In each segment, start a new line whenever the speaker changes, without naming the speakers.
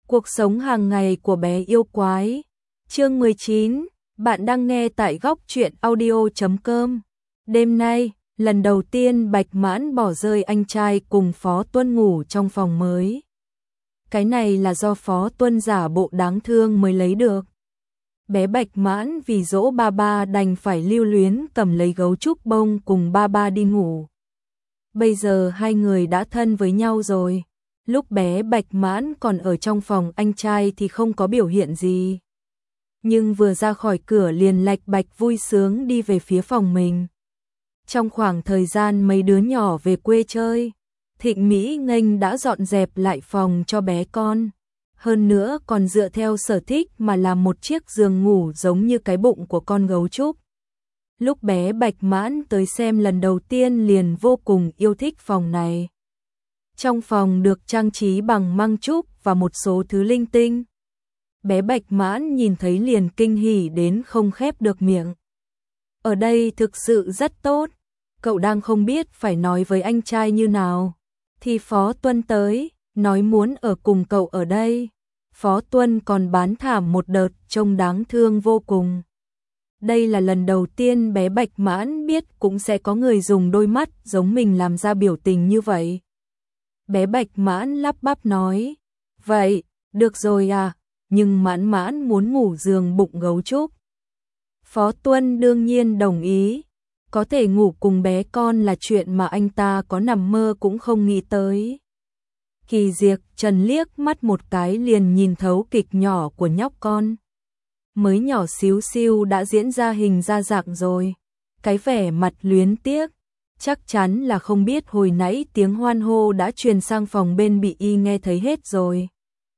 Cuộc sống hàng ngày của bé yêu quái. Chương 19, bạn đang nghe tại góc truyện audio.com. Đêm nay, lần đầu tiên Bạch Mãn bỏ rơi anh trai cùng Phó Tuân ngủ trong phòng mới. Cái này là do Phó Tuân giả bộ đáng thương mới lấy được. Bé Bạch Mãn vì dỗ ba ba đành phải lưu luyến cầm lấy gấu trúc bông cùng ba ba đi ngủ. Bây giờ hai người đã thân với nhau rồi. Lúc bé Bạch Mãn còn ở trong phòng anh trai thì không có biểu hiện gì. Nhưng vừa ra khỏi cửa liền lạch bạch vui sướng đi về phía phòng mình. Trong khoảng thời gian mấy đứa nhỏ về quê chơi, Thịnh Mỹ Nghênh đã dọn dẹp lại phòng cho bé con. Hơn nữa còn dựa theo sở thích mà làm một chiếc giường ngủ giống như cái bụng của con gấu trúc. Lúc bé Bạch Mãn tới xem lần đầu tiên liền vô cùng yêu thích phòng này. Trong phòng được trang trí bằng măng trúc và một số thứ linh tinh. Bé Bạch Mãn nhìn thấy liền kinh hỉ đến không khép được miệng. Ở đây thực sự rất tốt. Cậu đang không biết phải nói với anh trai như nào. Thì Phó Tuân tới, nói muốn ở cùng cậu ở đây. Phó Tuân còn bán thảm một đợt trông đáng thương vô cùng. Đây là lần đầu tiên bé Bạch Mãn biết cũng sẽ có người dùng đôi mắt giống mình làm ra biểu tình như vậy. Bé Bạch Mãn lắp bắp nói, vậy, được rồi à, nhưng Mãn Mãn muốn ngủ giường bụng gấu trúc. Phó Tuân đương nhiên đồng ý, có thể ngủ cùng bé con là chuyện mà anh ta có nằm mơ cũng không nghĩ tới. Kỳ Diệp Trần liếc mắt một cái liền nhìn thấu kịch nhỏ của nhóc con. Mới nhỏ xíu xiu đã diễn ra hình ra dạng rồi. Cái vẻ mặt luyến tiếc, chắc chắn là không biết hồi nãy tiếng hoan hô đã truyền sang phòng bên bị y nghe thấy hết rồi.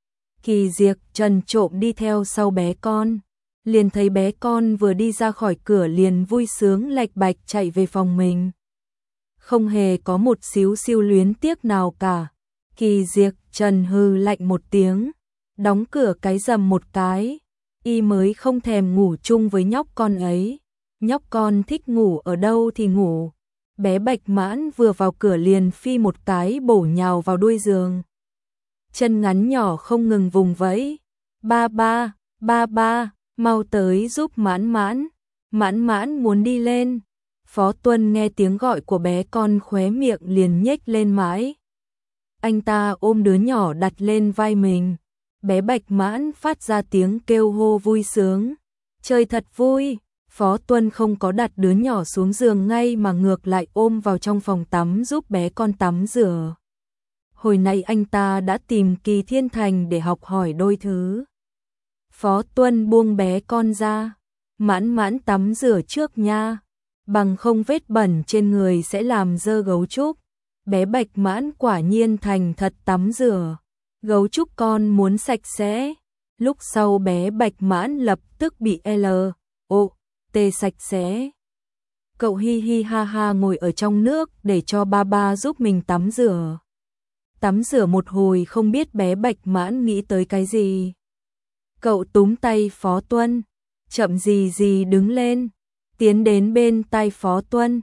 Kỳ Diệp Trần trộm đi theo sau bé con, liền thấy bé con vừa đi ra khỏi cửa liền vui sướng lạch bạch chạy về phòng mình. Không hề có một xíu xiu luyến tiếc nào cả. Kỳ Diệp Trần hừ lạnh một tiếng, đóng cửa cái rầm một cái, y mới không thèm ngủ chung với nhóc con ấy. Nhóc con thích ngủ ở đâu thì ngủ. Bé Bạch Mãn vừa vào cửa liền phi một cái bổ nhào vào đuôi giường. Chân ngắn nhỏ không ngừng vùng vẫy. Ba ba, mau tới giúp Mãn Mãn. Mãn Mãn muốn đi lên. Phó Tuân nghe tiếng gọi của bé con khóe miệng liền nhếch lên mãi. Anh ta ôm đứa nhỏ đặt lên vai mình. Bé Bạch Mãn phát ra tiếng kêu hô vui sướng. Chơi thật vui. Phó Tuân không có đặt đứa nhỏ xuống giường ngay mà ngược lại ôm vào trong phòng tắm giúp bé con tắm rửa. Hồi nãy anh ta đã tìm Kỳ Thiên Thành để học hỏi đôi thứ. Phó Tuân buông bé con ra. Mãn Mãn tắm rửa trước nha. Bằng không vết bẩn trên người sẽ làm dơ gấu trúc. Bé Bạch Mãn quả nhiên thành thật tắm rửa. Gấu trúc con muốn sạch sẽ. Lúc sau bé Bạch Mãn lập tức bị tê sạch sẽ. Cậu hi hi ha ha ngồi ở trong nước để cho ba ba giúp mình tắm rửa. Tắm rửa một hồi không biết bé Bạch Mãn nghĩ tới cái gì. Cậu túm tay Phó Tuân, chậm gì đứng lên, tiến đến bên tay Phó Tuân.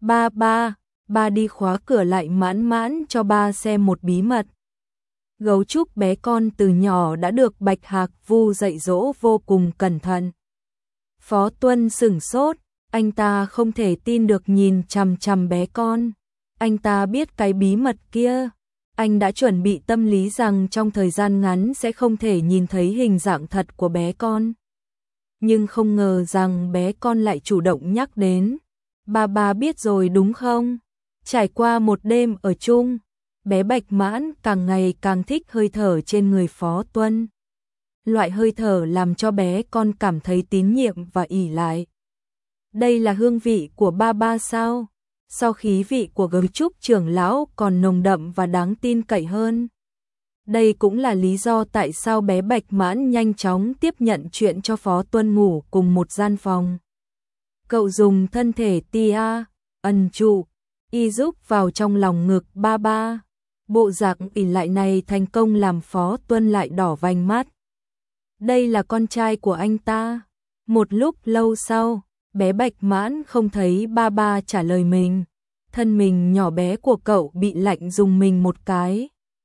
Ba đi khóa cửa lại Mãn Mãn cho ba xem một bí mật. Gấu trúc bé con từ nhỏ đã được Bạch Hạc Vu dạy dỗ vô cùng cẩn thận. Phó Tuân sửng sốt, anh ta không thể tin được nhìn chằm chằm bé con. Anh ta biết cái bí mật kia. Anh đã chuẩn bị tâm lý rằng trong thời gian ngắn sẽ không thể nhìn thấy hình dạng thật của bé con. Nhưng không ngờ rằng bé con lại chủ động nhắc đến. Ba biết rồi đúng không? Trải qua một đêm ở chung, bé Bạch Mãn càng ngày càng thích hơi thở trên người Phó Tuân. Loại hơi thở làm cho bé con cảm thấy tín nhiệm và ỷ lại. Đây là hương vị của ba sao? Sau khí vị của gấu trúc trưởng lão còn nồng đậm và đáng tin cậy hơn. Đây cũng là lý do tại sao bé Bạch Mãn nhanh chóng tiếp nhận chuyện cho Phó Tuân ngủ cùng một gian phòng. Cậu dùng thân thể ẩn trụ, y giúp vào trong lòng ngực ba. Bộ dạng ỷ lại này thành công làm Phó Tuân lại đỏ vành mắt. Đây là con trai của anh ta. Một lúc lâu sau, bé Bạch Mãn không thấy ba trả lời mình. Thân mình nhỏ bé của cậu bị lạnh rùng mình một cái.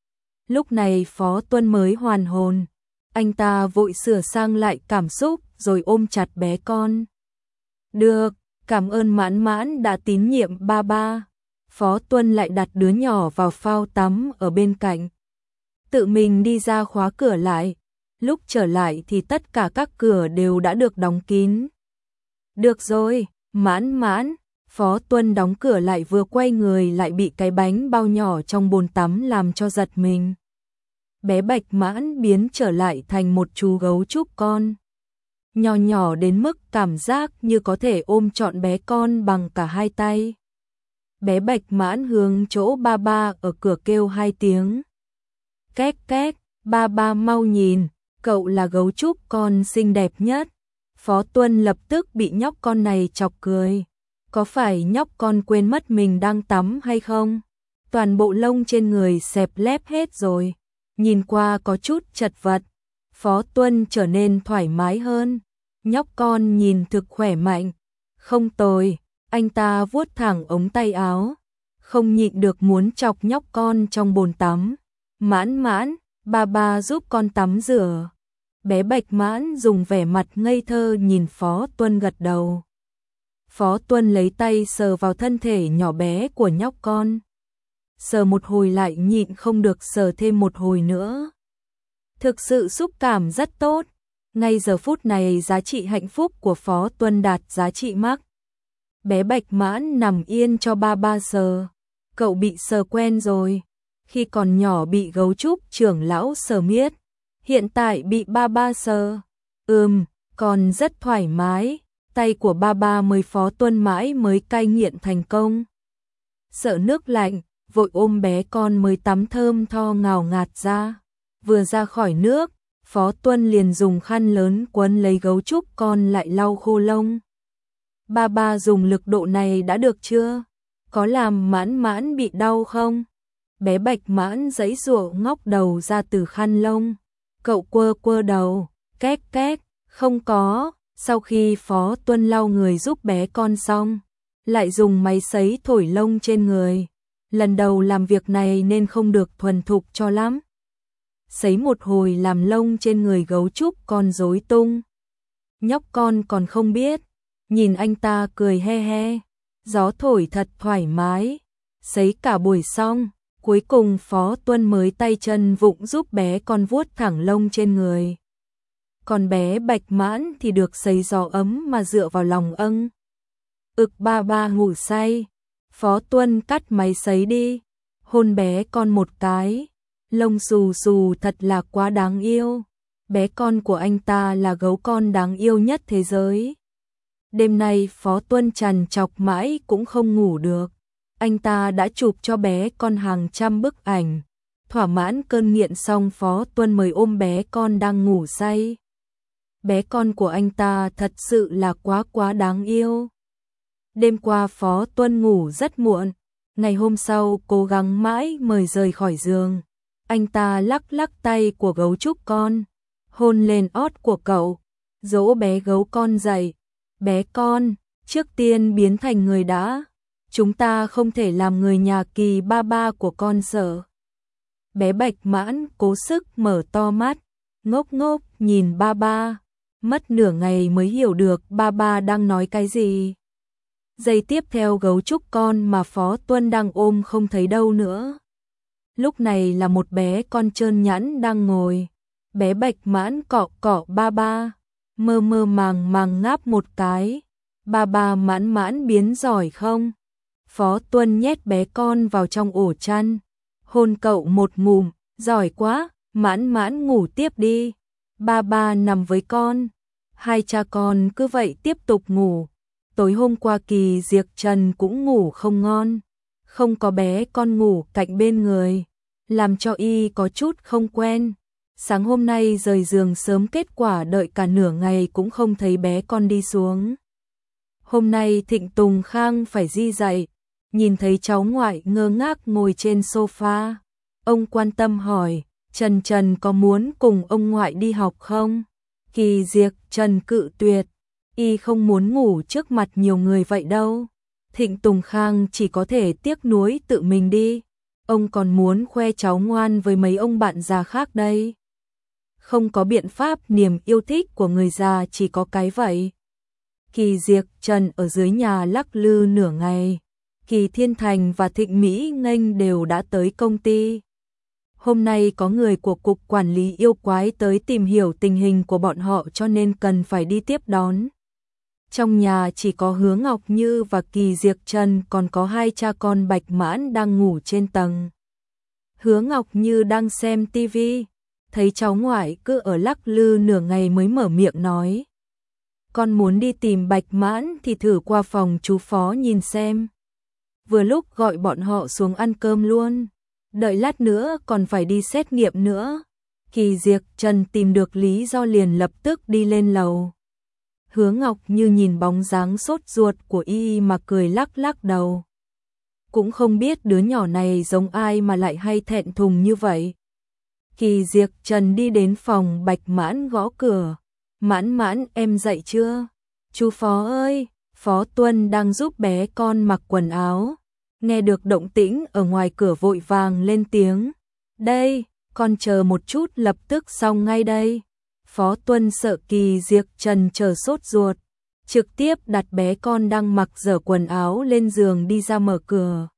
Lúc này Phó Tuân mới hoàn hồn, anh ta vội sửa sang lại cảm xúc rồi ôm chặt bé con. Được, cảm ơn Mãn Mãn đã tín nhiệm ba ba. Phó Tuân lại đặt đứa nhỏ vào phao tắm ở bên cạnh. Tự mình đi ra khóa cửa lại. Lúc trở lại thì tất cả các cửa đều đã được đóng kín. Được rồi, Mãn Mãn. Phó Tuân đóng cửa lại vừa quay người lại bị cái bánh bao nhỏ trong bồn tắm làm cho giật mình. Bé Bạch Mãn biến trở lại thành một chú gấu trúc con. Nhỏ nhỏ đến mức cảm giác như có thể ôm trọn bé con bằng cả hai tay. Bé Bạch Mãn hướng chỗ ba ba ở cửa kêu 2 tiếng. Két két, ba ba mau nhìn, cậu là gấu trúc con xinh đẹp nhất. Phó Tuân lập tức bị nhóc con này chọc cười. Có phải nhóc con quên mất mình đang tắm hay không? Toàn bộ lông trên người xẹp lép hết rồi. Nhìn qua có chút chật vật. Phó Tuân trở nên thoải mái hơn. Nhóc con nhìn thực khỏe mạnh. Không tồi, anh ta vuốt thẳng ống tay áo. Không nhịn được muốn chọc nhóc con trong bồn tắm. Mãn Mãn, ba ba giúp con tắm rửa. Bé Bạch Mãn dùng vẻ mặt ngây thơ nhìn Phó Tuân gật đầu. Phó Tuân lấy tay sờ vào thân thể nhỏ bé của nhóc con. Sờ một hồi lại nhịn không được sờ thêm một hồi nữa. Thực sự xúc cảm rất tốt. Ngay giờ phút này giá trị hạnh phúc của Phó Tuân đạt giá trị max. Bé Bạch Mãn nằm yên cho ba ba sờ. Cậu bị sờ quen rồi. Khi còn nhỏ bị gấu trúc trưởng lão sờ miết. Hiện tại bị ba ba sờ. Còn rất thoải mái. Tay của ba ba mới Phó Tuân mãi mới cai nghiện thành công. Sợ nước lạnh, vội ôm bé con mới tắm thơm tho ngào ngạt ra. Vừa ra khỏi nước, Phó Tuân liền dùng khăn lớn quấn lấy gấu trúc con lại lau khô lông. Ba ba dùng lực độ này đã được chưa? Có làm Mãn Mãn bị đau không? Bé Bạch Mãn giãy giụa ngóc đầu ra từ khăn lông. Cậu quơ quơ đầu, két két, không có. Sau khi Phó Tuân lau người giúp bé con xong, lại dùng máy sấy thổi lông trên người. Lần đầu làm việc này nên không được thuần thục cho lắm. Sấy một hồi làm lông trên người gấu trúc con rối tung. Nhóc con còn không biết, nhìn anh ta cười he he, gió thổi thật thoải mái. Sấy cả buổi xong, cuối cùng Phó Tuân mới tay chân vụng giúp bé con vuốt thẳng lông trên người. Còn bé Bạch Mãn thì được sấy gió ấm mà dựa vào lòng âng. Ba ba ngủ say. Phó Tuân cắt máy sấy đi, hôn bé con một cái. Lông xù xù thật là quá đáng yêu. Bé con của anh ta là gấu con đáng yêu nhất thế giới. Đêm nay Phó Tuân trằn trọc mãi cũng không ngủ được. Anh ta đã chụp cho bé con hàng trăm bức ảnh. Thỏa mãn cơn nghiện xong Phó Tuân mới ôm bé con đang ngủ say. Bé con của anh ta thật sự là quá đáng yêu. Đêm qua Phó Tuân ngủ rất muộn. Ngày hôm sau cố gắng mãi mới rời khỏi giường. Anh ta lắc lắc tay của gấu trúc con, hôn lên ót của cậu, dỗ bé gấu con dậy. Bé con, trước tiên biến thành người đã. Chúng ta không thể làm người nhà Kỳ ba ba của con sợ. Bé Bạch Mãn cố sức mở to mắt, ngốc ngốc nhìn ba ba. Mất nửa ngày mới hiểu được ba ba đang nói cái gì. Giây tiếp theo gấu trúc con mà Phó Tuân đang ôm không thấy đâu nữa. Lúc này là một bé con trơn nhẵn đang ngồi. Bé Bạch Mãn cọ cọ ba ba, mơ mơ màng màng ngáp một cái. Ba ba Mãn Mãn biến giỏi không? Phó Tuân nhét bé con vào trong ổ chăn, hôn cậu một ngụm, giỏi quá, Mãn Mãn ngủ tiếp đi. Ba ba nằm với con. Hai cha con cứ vậy tiếp tục ngủ. Tối hôm qua Kỳ Diệc Trần cũng ngủ không ngon. Không có bé con ngủ cạnh bên người, làm cho y có chút không quen. Sáng hôm nay rời giường sớm kết quả đợi cả nửa ngày cũng không thấy bé con đi xuống. Hôm nay Thịnh Tùng Khang phải di dậy, nhìn thấy cháu ngoại ngơ ngác ngồi trên sofa. Ông quan tâm hỏi, Trần có muốn cùng ông ngoại đi học không? Kỳ Diệc Trần cự tuyệt, y không muốn ngủ trước mặt nhiều người vậy đâu. Thịnh Tùng Khang chỉ có thể tiếc nuối tự mình đi. ông còn muốn khoe cháu ngoan với mấy ông bạn già khác đây. Không có biện pháp, niềm yêu thích của người già chỉ có cái vậy. Kỳ Diệc Trần ở dưới nhà lắc lư nửa ngày. Kỳ Thiên Thành và Thịnh Mỹ Nghênh đều đã tới công ty. Hôm nay có người của Cục Quản lý Yêu Quái tới tìm hiểu tình hình của bọn họ cho nên cần phải đi tiếp đón. Trong nhà chỉ có Hứa Ngọc Như và Kỳ Diệc Trần, còn có hai cha con Bạch Mãn đang ngủ trên tầng. Hứa Ngọc Như đang xem tivi, thấy cháu ngoại cứ ở lắc lư nửa ngày mới mở miệng nói. Con muốn đi tìm Bạch Mãn thì thử qua phòng chú Phó nhìn xem. Vừa lúc gọi bọn họ xuống ăn cơm luôn. Đợi lát nữa còn phải đi xét nghiệm nữa. Kỳ Diệc Trần tìm được lý do liền lập tức đi lên lầu. Hứa Ngọc Như nhìn bóng dáng sốt ruột của y mà cười lắc lắc đầu. Cũng không biết đứa nhỏ này giống ai mà lại hay thẹn thùng như vậy. Kỳ Diệc Trần đi đến phòng Bạch Mãn gõ cửa. Mãn Mãn, em dậy chưa? Chú Phó ơi, Phó Tuân đang giúp bé con mặc quần áo. Nghe được động tĩnh ở ngoài cửa vội vàng lên tiếng. Đây, con chờ một chút lập tức xong ngay đây. Phó Tuân sợ Kỳ Diệc Trần chờ sốt ruột, trực tiếp đặt bé con đang mặc dở quần áo lên giường đi ra mở cửa.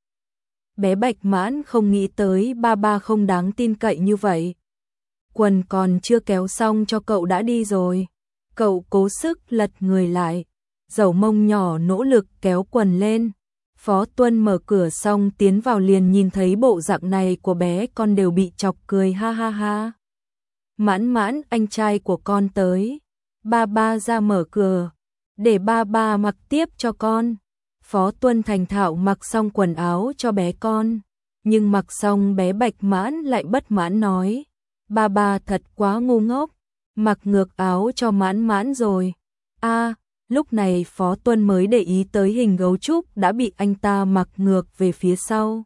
Bé Bạch Mãn không nghĩ tới ba không đáng tin cậy như vậy. Quần còn chưa kéo xong cho cậu đã đi rồi. Cậu cố sức lật người lại, dầu mông nhỏ nỗ lực kéo quần lên. Phó Tuân mở cửa xong tiến vào liền nhìn thấy bộ dạng này của bé con đều bị chọc cười ha ha ha. Mãn Mãn, anh trai của con tới. Ba ra mở cửa, để ba mặc tiếp cho con. Phó Tuân thành thạo mặc xong quần áo cho bé con, nhưng mặc xong bé Bạch Mãn lại bất mãn nói. Ba thật quá ngu ngốc, mặc ngược áo cho Mãn Mãn rồi. Lúc này Phó Tuân mới để ý tới hình gấu trúc đã bị anh ta mặc ngược về phía sau.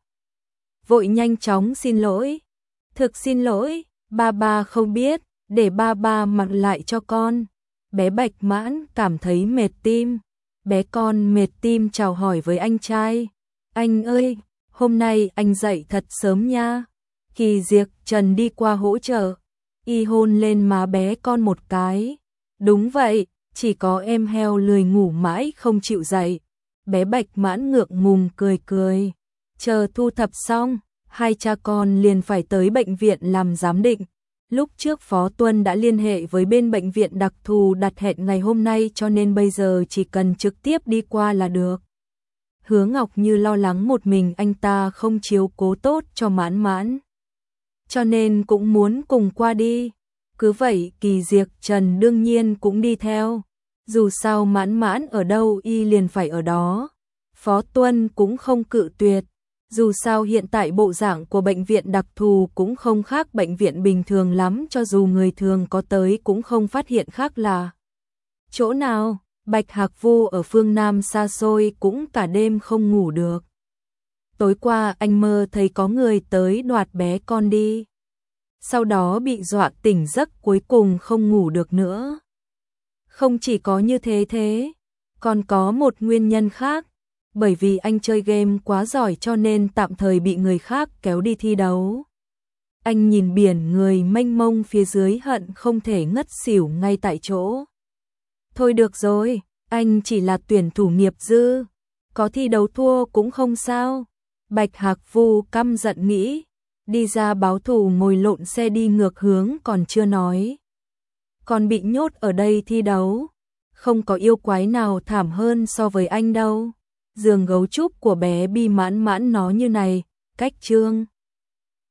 Vội nhanh chóng xin lỗi. Thực xin lỗi, ba không biết, để ba mặc lại cho con. Bé Bạch Mãn cảm thấy mệt tim. Bé con mệt tim chào hỏi với anh trai. Anh ơi, hôm nay anh dậy thật sớm nha. Kỳ Diệc Trần đi qua hỗ trợ, y hôn lên má bé con một cái. Đúng vậy, chỉ có em heo lười ngủ mãi không chịu dậy. Bé Bạch Mãn ngượng ngùng cười cười. Chờ thu thập xong, hai cha con liền phải tới bệnh viện làm giám định. Lúc trước Phó Tuân đã liên hệ với bên bệnh viện đặc thù đặt hẹn ngày hôm nay cho nên bây giờ chỉ cần trực tiếp đi qua là được. Hứa Ngọc Như lo lắng một mình anh ta không chiếu cố tốt cho Mãn Mãn, cho nên cũng muốn cùng qua đi. Cứ vậy Kỳ Diệc Trần đương nhiên cũng đi theo. Dù sao Mãn Mãn ở đâu y liền phải ở đó. Phó Tuân cũng không cự tuyệt. Dù sao hiện tại bộ dạng của bệnh viện đặc thù cũng không khác bệnh viện bình thường lắm, cho dù người thường có tới cũng không phát hiện khác là chỗ nào. Bạch Hạc Vu ở phương Nam xa xôi cũng cả đêm không ngủ được. Tối qua anh mơ thấy có người tới đoạt bé con đi. Sau đó bị dọa tỉnh giấc, cuối cùng không ngủ được nữa. Không chỉ có như thế, còn có một nguyên nhân khác. Bởi vì anh chơi game quá giỏi cho nên tạm thời bị người khác kéo đi thi đấu. Anh nhìn biển người mênh mông phía dưới hận không thể ngất xỉu ngay tại chỗ. Thôi được rồi, anh chỉ là tuyển thủ nghiệp dư, có thi đấu thua cũng không sao. Bạch Hạc Vu căm giận nghĩ, đi ra báo thù ngồi lộn xe đi ngược hướng còn chưa nói. Còn bị nhốt ở đây thi đấu, không có yêu quái nào thảm hơn so với anh đâu. Giường gấu trúc của bé Bi Mãn Mãn nó như này, cách chương